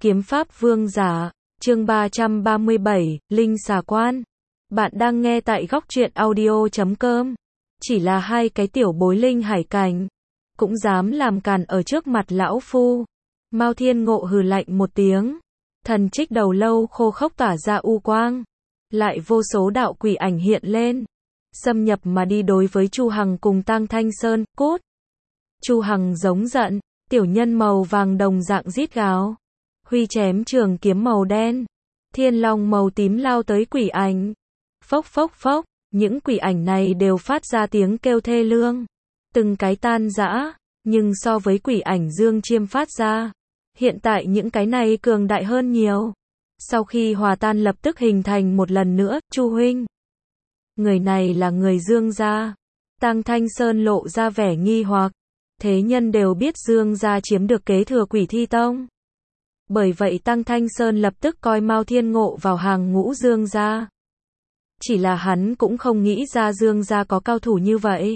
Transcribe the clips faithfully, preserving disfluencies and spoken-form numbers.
Kiếm pháp vương giả, chương ba trăm ba mươi bảy, Linh xà quan. Bạn đang nghe tại góc truyện audio chấm com. Chỉ là hai cái tiểu bối linh hải cảnh, cũng dám làm càn ở trước mặt lão phu. Mao Thiên Ngộ hừ lạnh một tiếng, thần trích đầu lâu khô khốc tỏa ra u quang, lại vô số đạo quỷ ảnh hiện lên, xâm nhập mà đi đối với Chu Hằng cùng Tang Thanh Sơn. Cút! Chu Hằng giống giận, tiểu nhân màu vàng đồng dạng rít gào, huy chém trường kiếm màu đen, thiên long màu tím lao tới quỷ ảnh. Phốc phốc phốc, những quỷ ảnh này đều phát ra tiếng kêu thê lương, từng cái tan rã, nhưng so với quỷ ảnh Dương Chiêm phát ra, hiện tại những cái này cường đại hơn nhiều. Sau khi hòa tan lập tức hình thành một lần nữa. Chu huynh, người này là người Dương gia? Tang Thanh Sơn lộ ra vẻ nghi hoặc. Thế nhân đều biết Dương gia chiếm được kế thừa Quỷ Thi Tông, bởi vậy Tang Thanh Sơn lập tức coi Mao Thiên Ngộ vào hàng ngũ Dương gia. Chỉ là hắn cũng không nghĩ ra Dương gia có cao thủ như vậy.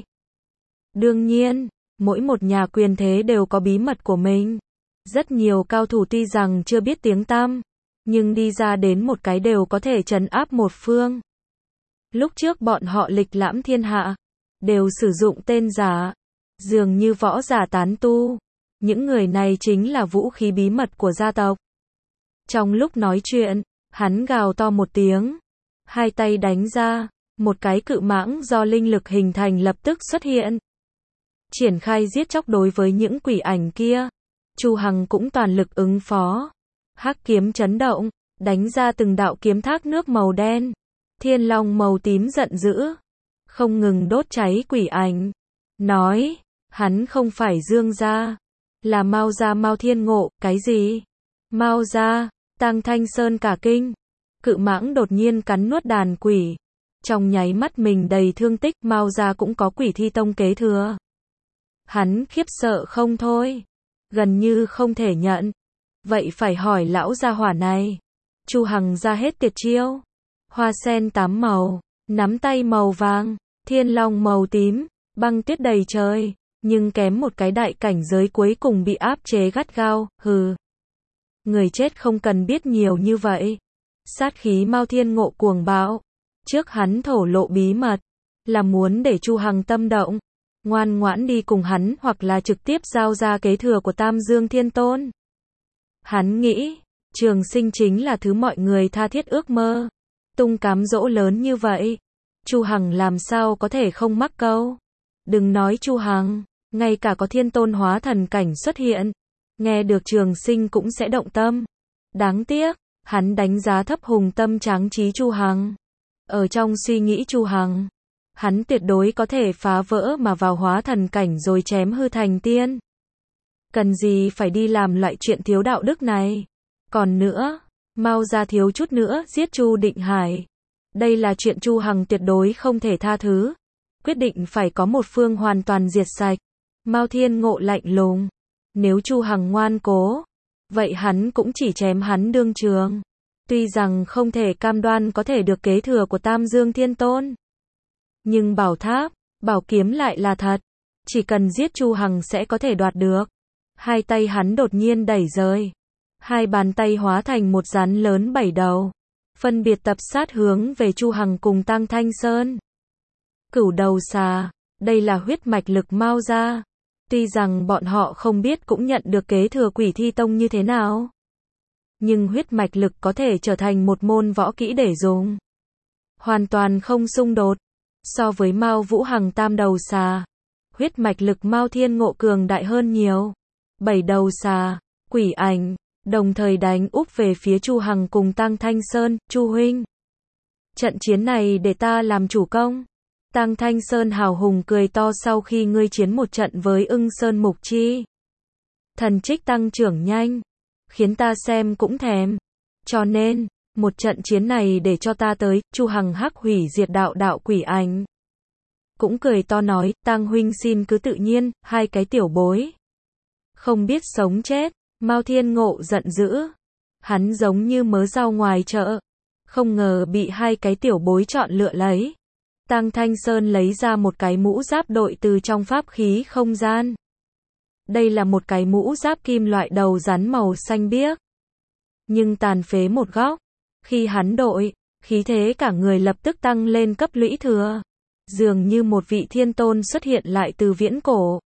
Đương nhiên, mỗi một nhà quyền thế đều có bí mật của mình. Rất nhiều cao thủ tuy rằng chưa biết tiếng tăm, nhưng đi ra đến một cái đều có thể trấn áp một phương. Lúc trước bọn họ lịch lãm thiên hạ, đều sử dụng tên giả, dường như võ giả tán tu. Những người này chính là vũ khí bí mật của gia tộc. Trong lúc nói chuyện, hắn gào to một tiếng, hai tay đánh ra, một cái cự mãng do linh lực hình thành lập tức xuất hiện, triển khai giết chóc đối với những quỷ ảnh kia. Chu Hằng cũng toàn lực ứng phó, hắc kiếm chấn động, đánh ra từng đạo kiếm thác nước màu đen, thiên long màu tím giận dữ, không ngừng đốt cháy quỷ ảnh, nói, hắn không phải Dương gia, là Mao gia. Mao Thiên Ngộ, cái gì? Mao gia? Tang Thanh Sơn cả kinh, cự mãng đột nhiên cắn nuốt đàn quỷ, trong nháy mắt mình đầy thương tích. Mao gia cũng có Quỷ Thi Tông kế thừa. Hắn khiếp sợ không thôi, gần như không thể nhận. Vậy phải hỏi lão gia hỏa này. Chu Hằng ra hết tuyệt chiêu, hoa sen tám màu, nắm tay màu vàng, thiên long màu tím, băng tuyết đầy trời, nhưng kém một cái đại cảnh giới cuối cùng bị áp chế gắt gao. Hừ, người chết không cần biết nhiều như vậy. Sát khí Mao Thiên Ngộ cuồng bạo, trước hắn thổ lộ bí mật, là muốn để Chu Hằng tâm động, ngoan ngoãn đi cùng hắn hoặc là trực tiếp giao ra kế thừa của Tam Dương Thiên Tôn. Hắn nghĩ, trường sinh chính là thứ mọi người tha thiết ước mơ, tung cám dỗ lớn như vậy, Chu Hằng làm sao có thể không mắc câu. Đừng nói Chu Hằng, ngay cả có thiên tôn hóa thần cảnh xuất hiện, nghe được trường sinh cũng sẽ động tâm. Đáng tiếc, hắn đánh giá thấp hùng tâm tráng trí Chu Hằng. Ở trong suy nghĩ Chu Hằng, hắn tuyệt đối có thể phá vỡ mà vào hóa thần cảnh rồi chém hư thành tiên. Cần gì phải đi làm loại chuyện thiếu đạo đức này. Còn nữa, Mao gia thiếu chút nữa giết Chu Định Hải. Đây là chuyện Chu Hằng tuyệt đối không thể tha thứ. Quyết định phải có một phương hoàn toàn diệt sạch. Mao Thiên Ngộ lạnh lùng, nếu Chu Hằng ngoan cố, vậy hắn cũng chỉ chém hắn đương trường. Tuy rằng không thể cam đoan có thể được kế thừa của Tam Dương Thiên Tôn, nhưng bảo tháp, bảo kiếm lại là thật. Chỉ cần giết Chu Hằng sẽ có thể đoạt được. Hai tay hắn đột nhiên đẩy rời, hai bàn tay hóa thành một rắn lớn bảy đầu, phân biệt tập sát hướng về Chu Hằng cùng Tang Thanh Sơn. Cửu đầu xà, đây là huyết mạch lực Mao gia. Tuy rằng bọn họ không biết cũng nhận được kế thừa Quỷ Thi Tông như thế nào, nhưng huyết mạch lực có thể trở thành một môn võ kỹ để dùng, hoàn toàn không xung đột. So với Mao Vũ Hằng tam đầu xà, huyết mạch lực Mao Thiên Ngộ cường đại hơn nhiều. Bảy đầu xà, quỷ ảnh, đồng thời đánh úp về phía Chu Hằng cùng Tang Thanh Sơn. Chu huynh, trận chiến này để ta làm chủ công. Tang Thanh Sơn hào hùng cười to, sau khi ngươi chiến một trận với Ưng Sơn Mục Chi, thần trích tăng trưởng nhanh, khiến ta xem cũng thèm. Cho nên, một trận chiến này để cho ta tới. Chu Hằng hắc hủy diệt đạo đạo quỷ ảnh, cũng cười to nói, Tang huynh xin cứ tự nhiên. Hai cái tiểu bối không biết sống chết. Mao Thiên Ngộ giận dữ, hắn giống như mớ rau ngoài chợ, không ngờ bị hai cái tiểu bối chọn lựa lấy. Tang Thanh Sơn lấy ra một cái mũ giáp đội từ trong pháp khí không gian. Đây là một cái mũ giáp kim loại đầu rắn màu xanh biếc, nhưng tàn phế một góc. Khi hắn đội, khí thế cả người lập tức tăng lên cấp lũy thừa. Dường như một vị thiên tôn xuất hiện lại từ viễn cổ.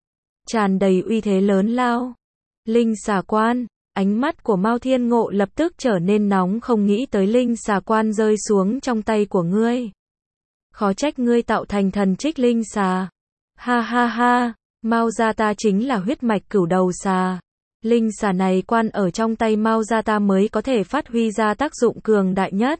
Tràn đầy uy thế lớn lao. Linh xà quan, ánh mắt của Mao Thiên Ngộ lập tức trở nên nóng, không nghĩ tới linh xà quan rơi xuống trong tay của ngươi. Khó trách ngươi tạo thành thần trích linh xà. Ha ha ha, Mao gia ta chính là huyết mạch cửu đầu xà. Linh xà này quan ở trong tay Mao gia ta mới có thể phát huy ra tác dụng cường đại nhất.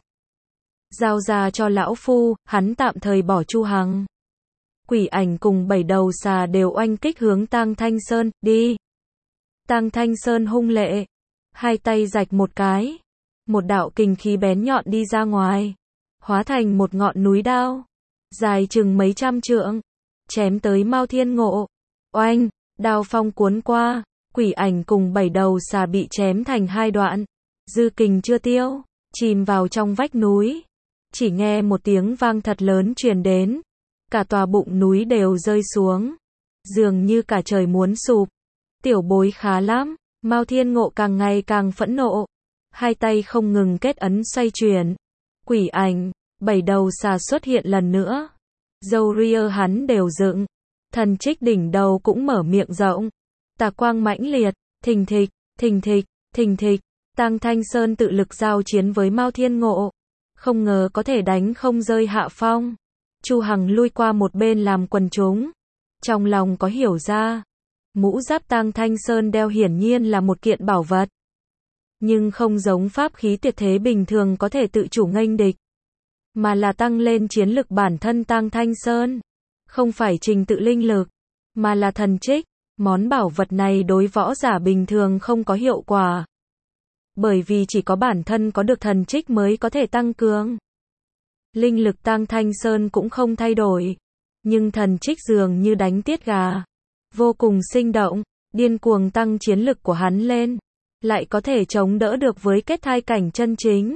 Giao ra cho lão phu, hắn tạm thời bỏ Chu Hằng. Quỷ ảnh cùng bảy đầu xà đều oanh kích hướng Tang Thanh Sơn, đi. Tang Thanh Sơn hung lệ, hai tay rạch một cái, một đạo kình khí bén nhọn đi ra ngoài, hóa thành một ngọn núi đao, dài chừng mấy trăm trượng, chém tới Mao Thiên Ngộ. Oanh, đao phong cuốn qua, quỷ ảnh cùng bảy đầu xà bị chém thành hai đoạn, dư kình chưa tiêu, chìm vào trong vách núi. Chỉ nghe một tiếng vang thật lớn truyền đến, cả tòa bụng núi đều rơi xuống, dường như cả trời muốn sụp. Tiểu bối khá lắm, Mao Thiên Ngộ càng ngày càng phẫn nộ, hai tay không ngừng kết ấn xoay chuyển. Quỷ ảnh, bảy đầu xà xuất hiện lần nữa, râu ria hắn đều dựng, thần trích đỉnh đầu cũng mở miệng rộng, tà quang mãnh liệt, thình thịch, thình thịch, thình thịch. Tang Thanh Sơn tự lực giao chiến với Mao Thiên Ngộ, không ngờ có thể đánh không rơi hạ phong. Chu Hằng lui qua một bên làm quần chúng, trong lòng có hiểu ra, mũ giáp Tang Thanh Sơn đeo hiển nhiên là một kiện bảo vật, nhưng không giống pháp khí tuyệt thế bình thường có thể tự chủ nghênh địch, mà là tăng lên chiến lực bản thân Tang Thanh Sơn, không phải trình tự linh lực, mà là thần trích. Món bảo vật này đối võ giả bình thường không có hiệu quả, bởi vì chỉ có bản thân có được thần trích mới có thể tăng cường. Linh lực Tang Thanh Sơn cũng không thay đổi, nhưng thần trích dường như đánh tiết gà, vô cùng sinh động, điên cuồng tăng chiến lực của hắn lên, lại có thể chống đỡ được với kết thai cảnh chân chính.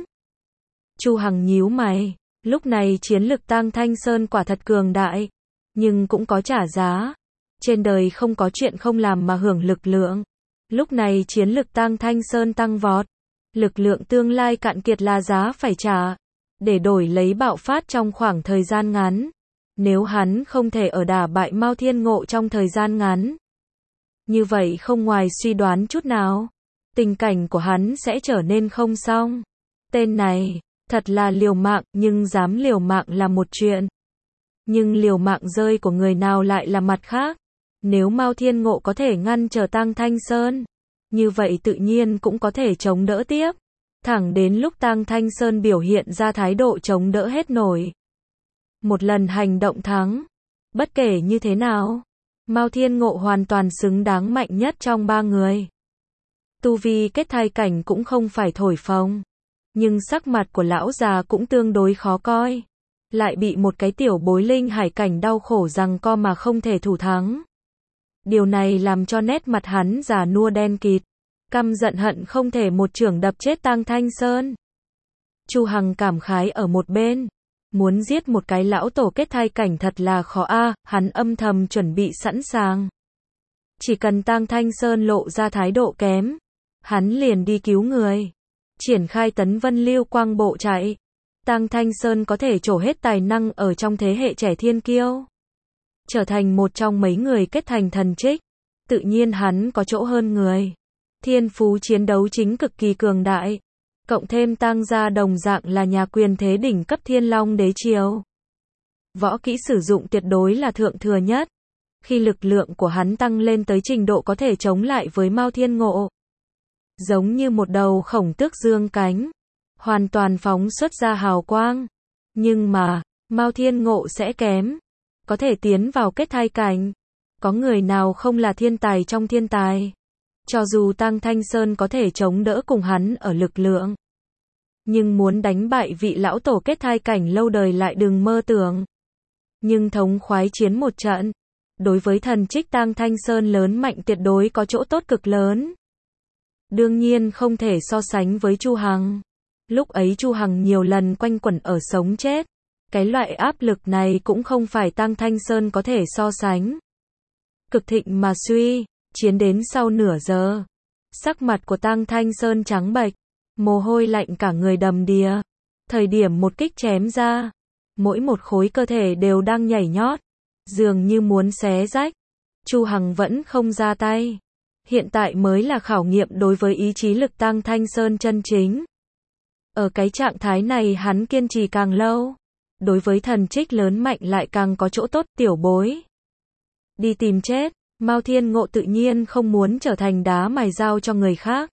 Chu Hằng nhíu mày, lúc này chiến lực Tang Thanh Sơn quả thật cường đại, nhưng cũng có trả giá. Trên đời không có chuyện không làm mà hưởng lực lượng. Lúc này chiến lực Tang Thanh Sơn tăng vọt, lực lượng tương lai cạn kiệt là giá phải trả, để đổi lấy bạo phát trong khoảng thời gian ngắn. Nếu hắn không thể ở đả bại Mao Thiên Ngộ trong thời gian ngắn, như vậy không ngoài suy đoán chút nào, tình cảnh của hắn sẽ trở nên không xong. Tên này, thật là liều mạng, nhưng dám liều mạng là một chuyện. Nhưng liều mạng rơi của người nào lại là mặt khác. Nếu Mao Thiên Ngộ có thể ngăn trở Tang Thanh Sơn, như vậy tự nhiên cũng có thể chống đỡ tiếp. Thẳng đến lúc Tang Thanh Sơn biểu hiện ra thái độ chống đỡ hết nổi. Một lần hành động thắng. Bất kể như thế nào, Mao Thiên Ngộ hoàn toàn xứng đáng mạnh nhất trong ba người. Tu vi kết thai cảnh cũng không phải thổi phồng, nhưng sắc mặt của lão già cũng tương đối khó coi. Lại bị một cái tiểu bối linh hải cảnh đau khổ giằng co mà không thể thủ thắng. Điều này làm cho nét mặt hắn già nua đen kịt, căm giận hận không thể một chưởng đập chết Tang Thanh Sơn. Chu Hằng cảm khái ở một bên, muốn giết một cái lão tổ kết thai cảnh thật là khó a, hắn âm thầm chuẩn bị sẵn sàng. Chỉ cần Tang Thanh Sơn lộ ra thái độ kém, hắn liền đi cứu người, triển khai tấn vân lưu quang bộ chạy. Tang Thanh Sơn có thể trổ hết tài năng ở trong thế hệ trẻ thiên kiêu, trở thành một trong mấy người kết thành thần trích, tự nhiên hắn có chỗ hơn người. Thiên phú chiến đấu chính cực kỳ cường đại, cộng thêm Tang gia đồng dạng là nhà quyền thế đỉnh cấp Thiên Long đế triều. Võ kỹ sử dụng tuyệt đối là thượng thừa nhất. Khi lực lượng của hắn tăng lên tới trình độ có thể chống lại với Mao Thiên Ngộ, giống như một đầu khổng tước dương cánh, hoàn toàn phóng xuất ra hào quang. Nhưng mà, Mao Thiên Ngộ sẽ kém, có thể tiến vào kết thai cảnh. Có người nào không là thiên tài trong thiên tài? Cho dù Tang Thanh Sơn có thể chống đỡ cùng hắn ở lực lượng, nhưng muốn đánh bại vị lão tổ kết thai cảnh lâu đời lại đừng mơ tưởng. Nhưng thống khoái chiến một trận, đối với thần trích Tang Thanh Sơn lớn mạnh tuyệt đối có chỗ tốt cực lớn. Đương nhiên không thể so sánh với Chu Hằng. Lúc ấy Chu Hằng nhiều lần quanh quẩn ở sống chết. Cái loại áp lực này cũng không phải Tang Thanh Sơn có thể so sánh. Cực thịnh mà suy, chiến đến sau nửa giờ, sắc mặt của Tang Thanh Sơn trắng bệch, Mồ hôi lạnh cả người đầm đìa. Thời điểm một kích chém ra, mỗi một khối cơ thể đều đang nhảy nhót, dường như muốn xé rách. Chu Hằng vẫn không ra tay. Hiện tại mới là khảo nghiệm đối với ý chí lực Tăng Thanh Sơn chân chính. Ở cái trạng thái này hắn kiên trì càng lâu, đối với thần trích lớn mạnh lại càng có chỗ tốt. Tiểu bối đi tìm chết. Mao Thiên Ngộ tự nhiên không muốn trở thành đá mài dao cho người khác.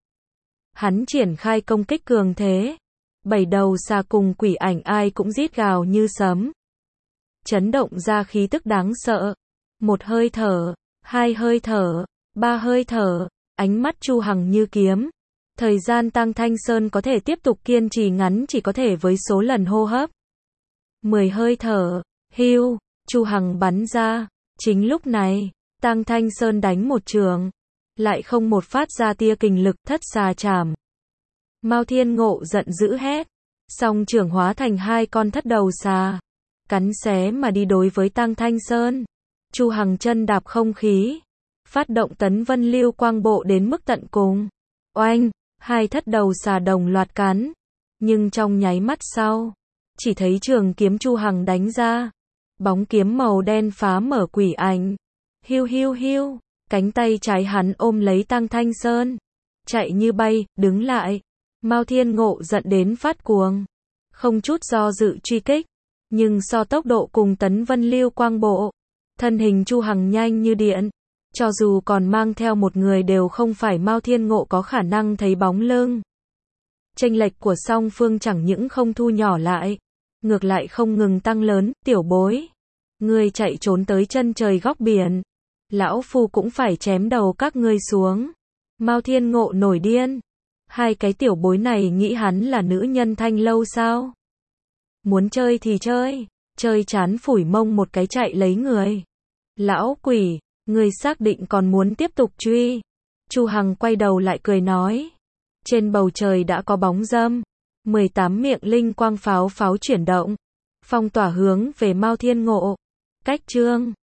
Hắn triển khai công kích cường thế. Bảy đầu xà cùng quỷ ảnh ai cũng rít gào như sấm. Chấn động ra khí tức đáng sợ. Một hơi thở, hai hơi thở, ba hơi thở, ánh mắt Chu Hằng như kiếm. Thời gian Tăng Thanh Sơn có thể tiếp tục kiên trì ngắn chỉ có thể với số lần hô hấp. Mười hơi thở, hưu, Chu Hằng bắn ra. Chính lúc này, Tăng Thanh Sơn đánh một trường, lại không một phát ra tia kình lực. Thất xà chảm. Mao Thiên Ngộ giận dữ hét, song trưởng hóa thành hai con thất đầu xà, cắn xé mà đi đối với Tăng Thanh Sơn. Chu Hằng chân đạp không khí, phát động Tấn Vân Lưu Quang Bộ đến mức tận cùng. Oanh, hai thất đầu xà đồng loạt cắn, nhưng trong nháy mắt sau, chỉ thấy trường kiếm Chu Hằng đánh ra, bóng kiếm màu đen phá mở quỷ ảnh. Hiu hiu hiu, cánh tay trái hắn ôm lấy Tăng Thanh Sơn, chạy như bay. Đứng lại. Mao Thiên Ngộ giận đến phát cuồng, không chút do dự truy kích, nhưng so tốc độ cùng Tấn Vân Lưu Quang Bộ, thân hình Chu Hằng nhanh như điện, cho dù còn mang theo một người đều không phải Mao Thiên Ngộ có khả năng thấy bóng lưng. Chênh lệch của song phương chẳng những không thu nhỏ lại, ngược lại không ngừng tăng lớn. Tiểu bối, ngươi chạy trốn tới chân trời góc biển, lão phu cũng phải chém đầu các ngươi xuống. Mao Thiên Ngộ nổi điên. Hai cái tiểu bối này nghĩ hắn là nữ nhân thanh lâu sao? Muốn chơi thì chơi, chơi chán phủi mông một cái chạy lấy người. Lão quỷ, ngươi xác định còn muốn tiếp tục truy? Chu Hằng quay đầu lại cười nói. Trên bầu trời đã có bóng dâm, mười tám miệng linh quang pháo pháo chuyển động, phong tỏa hướng về Mao Thiên Ngộ. Cách chương